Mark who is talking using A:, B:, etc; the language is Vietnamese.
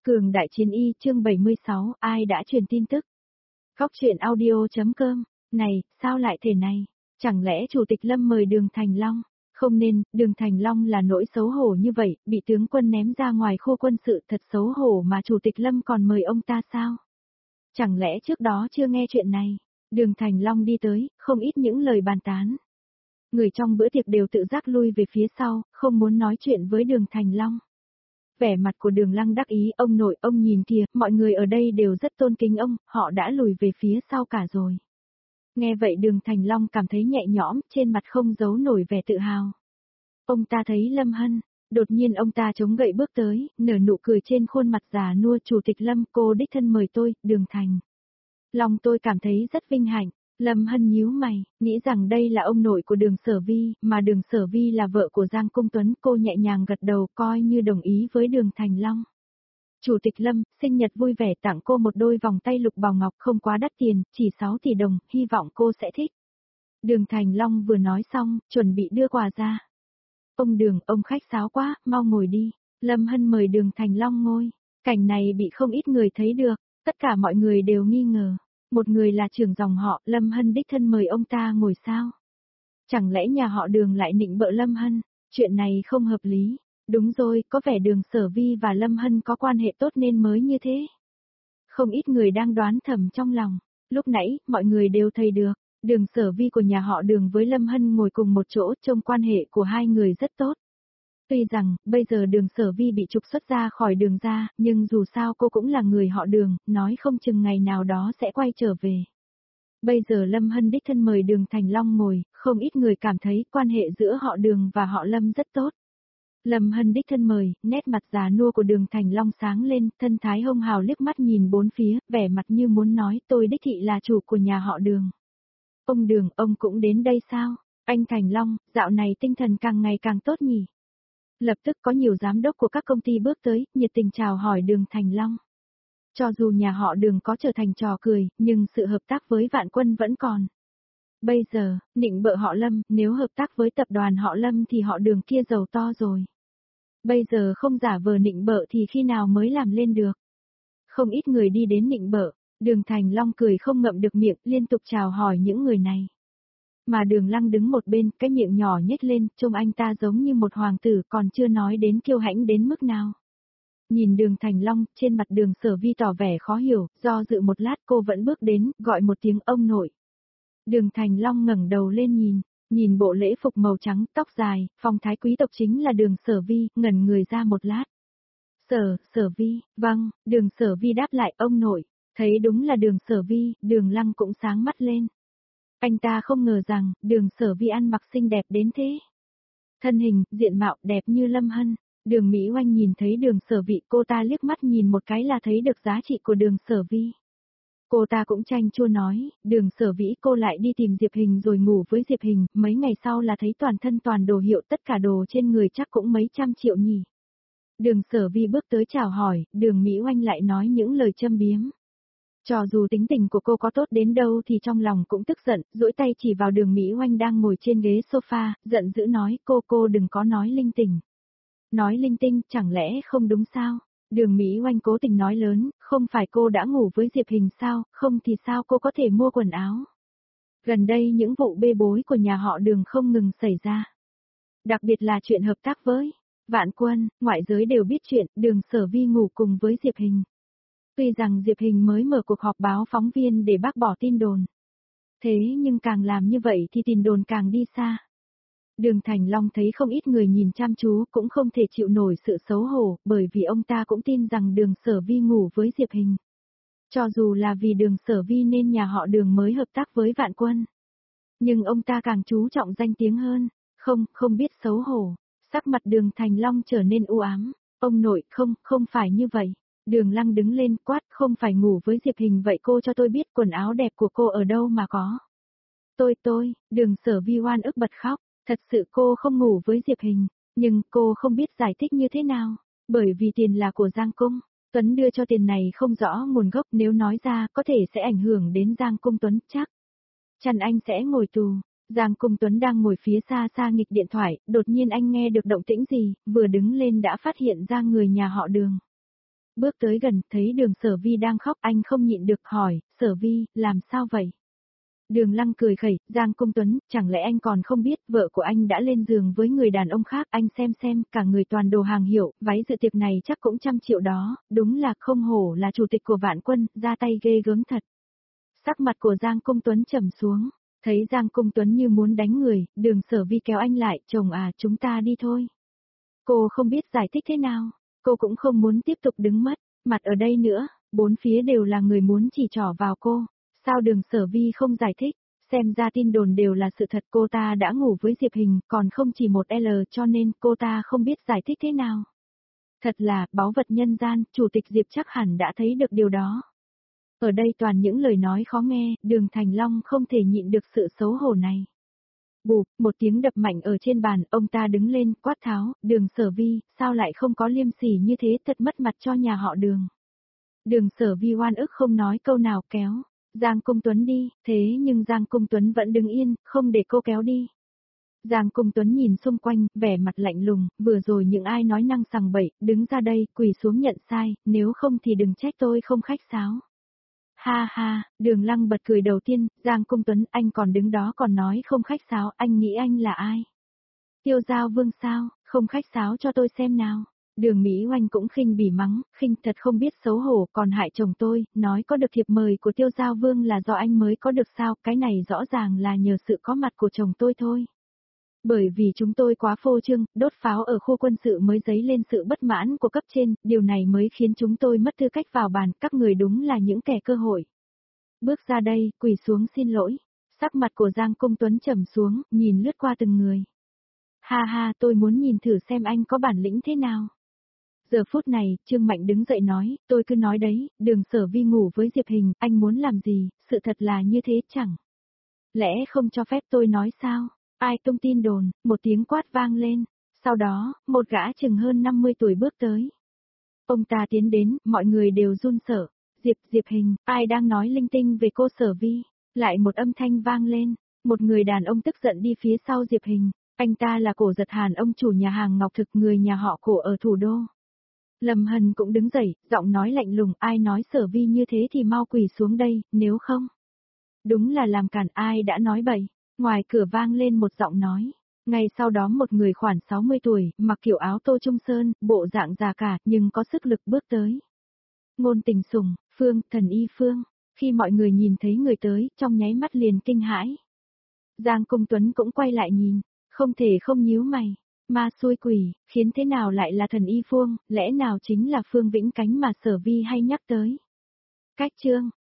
A: Cường Đại Chiến Y chương 76, ai đã truyền tin tức? Góc truyện audio.com, này, sao lại thế này? Chẳng lẽ Chủ tịch Lâm mời Đường Thành Long? Không nên, Đường Thành Long là nỗi xấu hổ như vậy, bị tướng quân ném ra ngoài khu quân sự thật xấu hổ mà Chủ tịch Lâm còn mời ông ta sao? Chẳng lẽ trước đó chưa nghe chuyện này? Đường Thành Long đi tới, không ít những lời bàn tán. Người trong bữa tiệc đều tự giác lui về phía sau, không muốn nói chuyện với Đường Thành Long. Vẻ mặt của Đường Lăng đắc ý, ông nội, ông nhìn kìa, mọi người ở đây đều rất tôn kính ông, họ đã lùi về phía sau cả rồi. Nghe vậy Đường Thành Long cảm thấy nhẹ nhõm, trên mặt không giấu nổi vẻ tự hào. Ông ta thấy Lâm Hân, đột nhiên ông ta chống gậy bước tới, nở nụ cười trên khuôn mặt già nua. Chủ tịch Lâm, cô đích thân mời tôi, Đường Thành Long, tôi cảm thấy rất vinh hạnh. Lâm Hân nhíu mày, nghĩ rằng đây là ông nội của Đường Sở Vi, mà Đường Sở Vi là vợ của Giang Cung Tuấn. Cô nhẹ nhàng gật đầu coi như đồng ý với Đường Thành Long. Chủ tịch Lâm, sinh nhật vui vẻ, tặng cô một đôi vòng tay lục bảo ngọc không quá đắt tiền, chỉ 6 tỷ đồng, hy vọng cô sẽ thích. Đường Thành Long vừa nói xong, chuẩn bị đưa quà ra. Ông Đường, ông khách sáo quá, mau ngồi đi. Lâm Hân mời Đường Thành Long ngồi. Cảnh này bị không ít người thấy được, tất cả mọi người đều nghi ngờ. Một người là trưởng dòng họ, Lâm Hân đích thân mời ông ta ngồi sao? Chẳng lẽ nhà họ Đường lại nịnh bợ Lâm Hân? Chuyện này không hợp lý. Đúng rồi, có vẻ Đường Sở Vi và Lâm Hân có quan hệ tốt nên mới như thế. Không ít người đang đoán thầm trong lòng. Lúc nãy, mọi người đều thấy được, Đường Sở Vi của nhà họ Đường với Lâm Hân ngồi cùng một chỗ, trông quan hệ của hai người rất tốt. Tuy rằng, bây giờ Đường Sở Vi bị trục xuất ra khỏi Đường ra, nhưng dù sao cô cũng là người họ Đường, nói không chừng ngày nào đó sẽ quay trở về. Bây giờ Lâm Hân đích thân mời Đường Thành Long ngồi, không ít người cảm thấy quan hệ giữa họ Đường và họ Lâm rất tốt. Lâm Hân đích thân mời, nét mặt già nua của Đường Thành Long sáng lên, thân thái hông hào liếc mắt nhìn bốn phía, vẻ mặt như muốn nói tôi đích thị là chủ của nhà họ Đường. Ông Đường, ông cũng đến đây sao? Anh Thành Long, dạo này tinh thần càng ngày càng tốt nhỉ? Lập tức có nhiều giám đốc của các công ty bước tới, nhiệt tình chào hỏi Đường Thành Long. Cho dù nhà họ Đường có trở thành trò cười, nhưng sự hợp tác với Vạn Quân vẫn còn. Bây giờ, nịnh bợ họ Lâm, nếu hợp tác với tập đoàn họ Lâm thì họ Đường kia giàu to rồi. Bây giờ không giả vờ nịnh bợ thì khi nào mới làm lên được. Không ít người đi đến nịnh bợ, Đường Thành Long cười không ngậm được miệng, liên tục chào hỏi những người này. Mà Đường Lăng đứng một bên, cái miệng nhỏ nhếch lên, trông anh ta giống như một hoàng tử, còn chưa nói đến kiêu hãnh đến mức nào. Nhìn Đường Thành Long, trên mặt Đường Sở Vi tỏ vẻ khó hiểu, do dự một lát cô vẫn bước đến, gọi một tiếng ông nội. Đường Thành Long ngẩng đầu lên nhìn bộ lễ phục màu trắng, tóc dài, phong thái quý tộc chính là Đường Sở Vi, ngẩn người ra một lát. Sở Vi, vâng, Đường Sở Vi đáp lại ông nội, thấy đúng là Đường Sở Vi, Đường Lăng cũng sáng mắt lên. Anh ta không ngờ rằng, Đường Sở Vi ăn mặc xinh đẹp đến thế. Thân hình, diện mạo đẹp như Lâm Hân. Đường Mỹ Oanh nhìn thấy Đường Sở Vi, cô ta liếc mắt nhìn một cái là thấy được giá trị của Đường Sở Vi. Cô ta cũng chanh chua nói, Đường Sở Vĩ cô lại đi tìm Diệp Hình rồi ngủ với Diệp Hình, mấy ngày sau là thấy toàn thân toàn đồ hiệu, tất cả đồ trên người chắc cũng mấy trăm triệu nhỉ. Đường Sở Vi bước tới chào hỏi, Đường Mỹ Oanh lại nói những lời châm biếm. Cho dù tính tình của cô có tốt đến đâu thì trong lòng cũng tức giận, duỗi tay chỉ vào Đường Mỹ Oanh đang ngồi trên ghế sofa, giận dữ nói cô đừng có nói linh tinh. Nói linh tinh chẳng lẽ không đúng sao? Đường Mỹ Oanh cố tình nói lớn, không phải cô đã ngủ với Diệp Hình sao, không thì sao cô có thể mua quần áo? Gần đây những vụ bê bối của nhà họ Đường không ngừng xảy ra. Đặc biệt là chuyện hợp tác với Vạn Quân, ngoại giới đều biết chuyện Đường Sở Vi ngủ cùng với Diệp Hình. Tuy rằng Diệp Hình mới mở cuộc họp báo phóng viên để bác bỏ tin đồn. Thế nhưng càng làm như vậy thì tin đồn càng đi xa. Đường Thành Long thấy không ít người nhìn chăm chú cũng không thể chịu nổi sự xấu hổ, bởi vì ông ta cũng tin rằng Đường Sở Vi ngủ với Diệp Hình. Cho dù là vì Đường Sở Vi nên nhà họ Đường mới hợp tác với Vạn Quân. Nhưng ông ta càng chú trọng danh tiếng hơn, không biết xấu hổ, sắc mặt Đường Thành Long trở nên u ám. Ông nội, không phải như vậy. Đường Lăng đứng lên quát, không phải ngủ với Diệp Hình vậy cô cho tôi biết quần áo đẹp của cô ở đâu mà có. Đường Sở Vi oan ức bật khóc. Thật sự cô không ngủ với Diệp Hình, nhưng cô không biết giải thích như thế nào, bởi vì tiền là của Giang Cung, Tuấn đưa cho tiền này không rõ nguồn gốc, nếu nói ra có thể sẽ ảnh hưởng đến Giang Cung Tuấn chắc. Chắn anh sẽ ngồi tù. Giang Cung Tuấn đang ngồi phía xa xa nghịch điện thoại, đột nhiên anh nghe được động tĩnh gì, vừa đứng lên đã phát hiện ra người nhà họ Đường. Bước tới gần, thấy đường Sở Vi đang khóc, anh không nhịn được hỏi, Sở Vi, làm sao vậy? Đường Lăng cười khẩy, Giang Công Tuấn, chẳng lẽ anh còn không biết vợ của anh đã lên giường với người đàn ông khác, anh xem, cả người toàn đồ hàng hiệu, váy dự tiệc này chắc cũng 100 triệu đó, đúng là không hổ là chủ tịch của Vạn Quân, ra tay ghê gớm thật. Sắc mặt của Giang Công Tuấn trầm xuống, thấy Giang Công Tuấn như muốn đánh người, đường Sở Vi kéo anh lại, chồng à, chúng ta đi thôi. Cô không biết giải thích thế nào, cô cũng không muốn tiếp tục đứng mất, mặt ở đây nữa, bốn phía đều là người muốn chỉ trỏ vào cô. Sao đường Sở Vi không giải thích, xem ra tin đồn đều là sự thật, cô ta đã ngủ với Diệp Hình, còn không chỉ một L, cho nên cô ta không biết giải thích thế nào. Thật là, báu vật nhân gian, chủ tịch Diệp chắc hẳn đã thấy được điều đó. Ở đây toàn những lời nói khó nghe, đường Thành Long không thể nhịn được sự xấu hổ này. Bụp, một tiếng đập mạnh ở trên bàn, ông ta đứng lên, quát tháo, đường Sở Vi, sao lại không có liêm sỉ như thế, thật mất mặt cho nhà họ đường. Đường Sở Vi oan ức không nói câu nào, kéo Giang Công Tuấn đi, thế nhưng Giang Công Tuấn vẫn đứng yên, không để cô kéo đi. Giang Công Tuấn nhìn xung quanh, vẻ mặt lạnh lùng, vừa rồi những ai nói năng sằng bậy, đứng ra đây, quỳ xuống nhận sai, nếu không thì đừng trách tôi không khách sáo. Ha ha, Đường Lăng bật cười đầu tiên, Giang Công Tuấn, anh còn đứng đó còn nói không khách sáo, anh nghĩ anh là ai? Tiêu Giao Vương sao, không khách sáo cho tôi xem nào. Đường Mỹ Oanh cũng khinh bỉ mắng, khinh thật không biết xấu hổ, còn hại chồng tôi, nói có được thiệp mời của Tiêu Giao Vương là do anh mới có được sao, cái này rõ ràng là nhờ sự có mặt của chồng tôi thôi. Bởi vì chúng tôi quá phô trương, đốt pháo ở khu quân sự mới dấy lên sự bất mãn của cấp trên, điều này mới khiến chúng tôi mất tư cách vào bàn, các người đúng là những kẻ cơ hội. Bước ra đây, quỳ xuống xin lỗi. Sắc mặt của Giang Công Tuấn trầm xuống, nhìn lướt qua từng người. Ha ha, tôi muốn nhìn thử xem anh có bản lĩnh thế nào. Giờ phút này, Trương Mạnh đứng dậy nói, tôi cứ nói đấy, đường Sở Vi ngủ với Diệp Hình, anh muốn làm gì, sự thật là như thế chẳng. Lẽ không cho phép tôi nói sao? Ai tung tin đồn, một tiếng quát vang lên. Sau đó, một gã chừng hơn 50 tuổi bước tới. Ông ta tiến đến, mọi người đều run sợ. Diệp Hình, ai đang nói linh tinh về cô Sở Vi? Lại một âm thanh vang lên, một người đàn ông tức giận đi phía sau Diệp Hình. Anh ta là Cổ Giật Hàn, ông chủ nhà hàng Ngọc Thực, người nhà họ Cổ ở thủ đô. Lâm Hân cũng đứng dậy, giọng nói lạnh lùng, ai nói Sở Vi như thế thì mau quỳ xuống đây, nếu không. Đúng là làm cản, ai đã nói bậy. Ngoài cửa vang lên một giọng nói. Ngay sau đó một người khoảng 60 tuổi, mặc kiểu áo tô trung sơn, bộ dạng già cả, nhưng có sức lực bước tới. Ngôn Tình Sùng, Phương, thần y Phương. Khi mọi người nhìn thấy người tới, trong nháy mắt liền kinh hãi. Giang Công Tuấn cũng quay lại nhìn, không thể không nhíu mày. Ma xui quỷ, khiến thế nào lại là thần y Phương, lẽ nào chính là Phương Vĩnh Cánh mà Sở Vi hay nhắc tới. Cách chương